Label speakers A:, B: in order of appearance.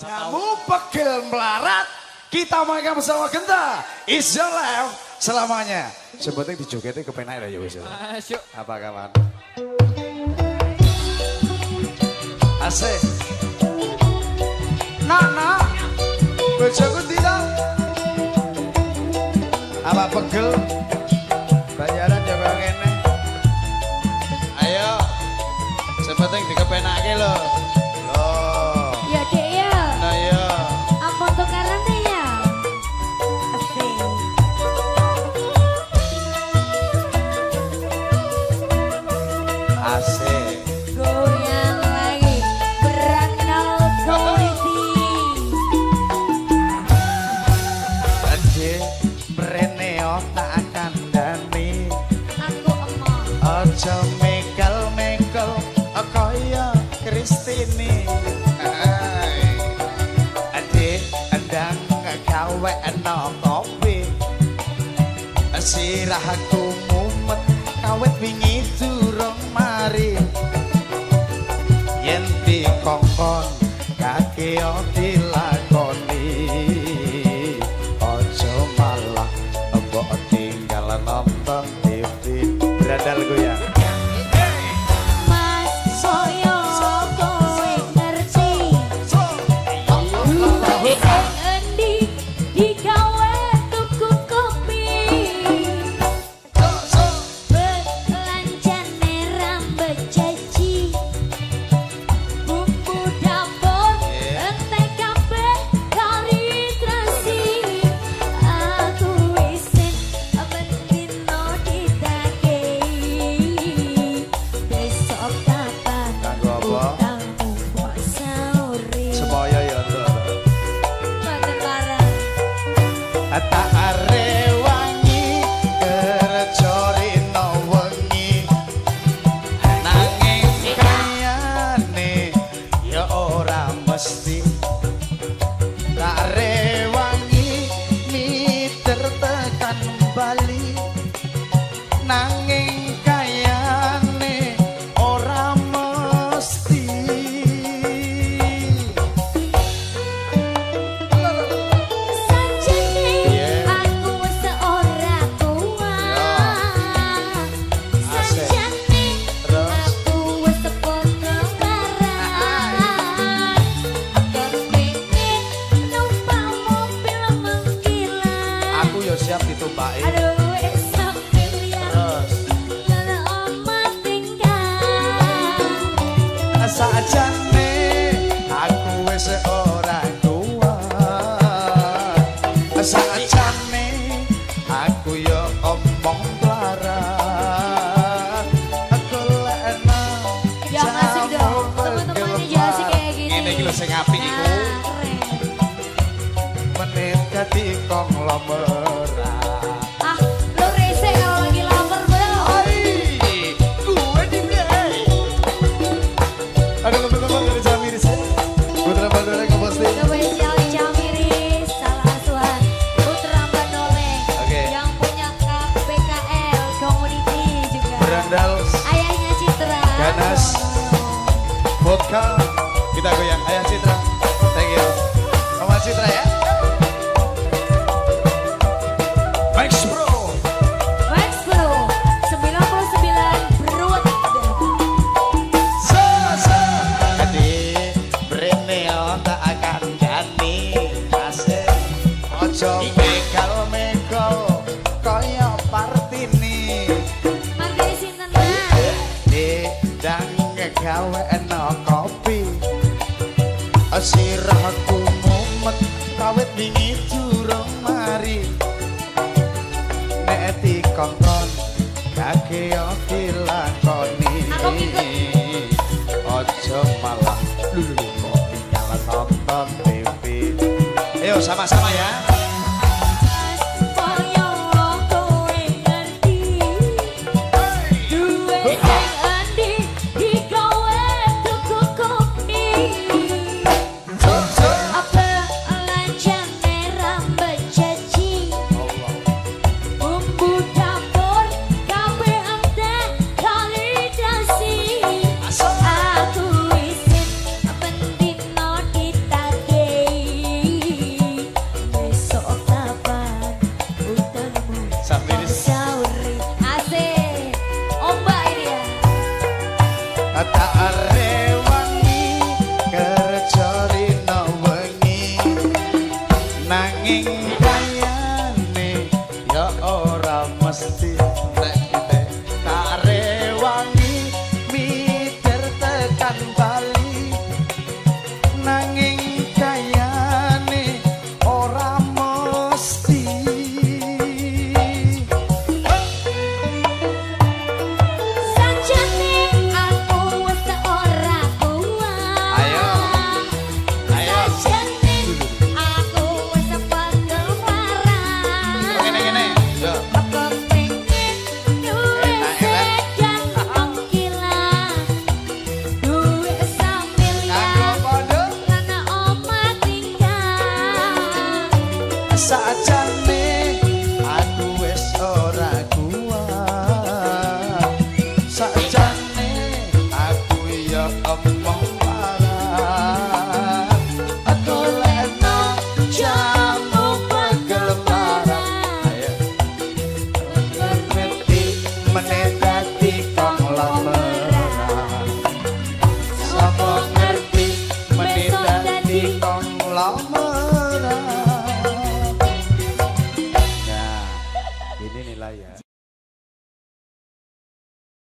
A: Kamu pegel melarat, kita mainkan bersama Genta. It's your life selamanya. Sebetulnya dijogetnya kepenak ya wis.
B: Masuk.
A: Apa kawan? Asik. Nak, bojoku tidak. Apa pegel? Bayaran coba ngene. Ayo. Sebetulnya dikepenake lho.
C: Ya dek ya.
A: Nah ya.
C: Ampun tukaran deh ya. Asik.
A: Asik.
C: Goyang lagi. Berandal polisi.
A: Ade mrene tak kandhani.
C: Aku emang.
A: Aja mekel-mekel kaya Kristini. Ade ndang gawe ana kopi. Sirahku mumet kawit wingi durung mari. Yen dikongkon kakeo dilakoni. Aja malah mbok tinggal nonton TV. Berandal goyang.
C: Mas Soyo kowe ngerti. Duwe sing endi digawe tuku kopi. Belanjane rambut jaji. Bumbu dapur entek kabeh kari trasi. Aku isin bendino ditakei. Besok kapan
A: Kanggo apa?
C: utangmu kok sauri.
A: Supaya ya to.
C: Mboten larang.
A: Tak arewangi kerja rino wengi. Nanging kayane ya ora mesti. Tak rewangi miter tekan bali. Nanging kayane ora mesti.
C: Sajane aku wis ora kuat. Sajane aku wis padha marah. Kepengin numpak mobil mengkilat.
A: Aku ya siap ditumpaki.
C: Aduh wis sampe ya.
A: Terus
C: Lala omah tinggal.
A: sajane aku wis ora kuat. Sajane aku yo omong larat. Golekno
C: Ya asik dong, teman-temannya ya asik kayak gini.
A: Ngene iki lho sing apik iku.
C: Nah, keren.
A: Menit dadi konglomerat.
C: Ah, lu rese kalau lagi lapar bro.
A: Gue di belakang. Aduh, teman-teman dari Jamiris. Putra Bandoleng ngeposting.
C: Spesial Jamiris, salah asuhan Putra Bandoleng
A: Oke.
C: yang punya KPKL Community juga.
A: Berandal,
C: Ayahnya Citra.
A: Ganas. vodka. Kita goyang. Ayah Citra. Thank you. Mama Citra ya. Max Bro.
C: Max Bro 99 Brut.
A: Adik brene tak akan jadi asik. Ojo megal-megal kaya Partini.
C: Mangkene sinten Mas?
A: Dang gawe eno kopi. Sirahku mumet kawit wingi durung mari. Nek dikongkon kakeo dilakoni.
C: Aku ngikut.
A: Ojo malah lulu kok tinggal nonton TV. Ayo sama-sama ya.
C: Koyo kowe ngerti. Duwe sing endi digawe tuku kopi. Apa lanjane rambut jaji. Bumbu dapur kabeh entek kali dasi. Aku isin bendino ditakei.
A: Sakjane aku wis ora kuat. Sakjane aku ya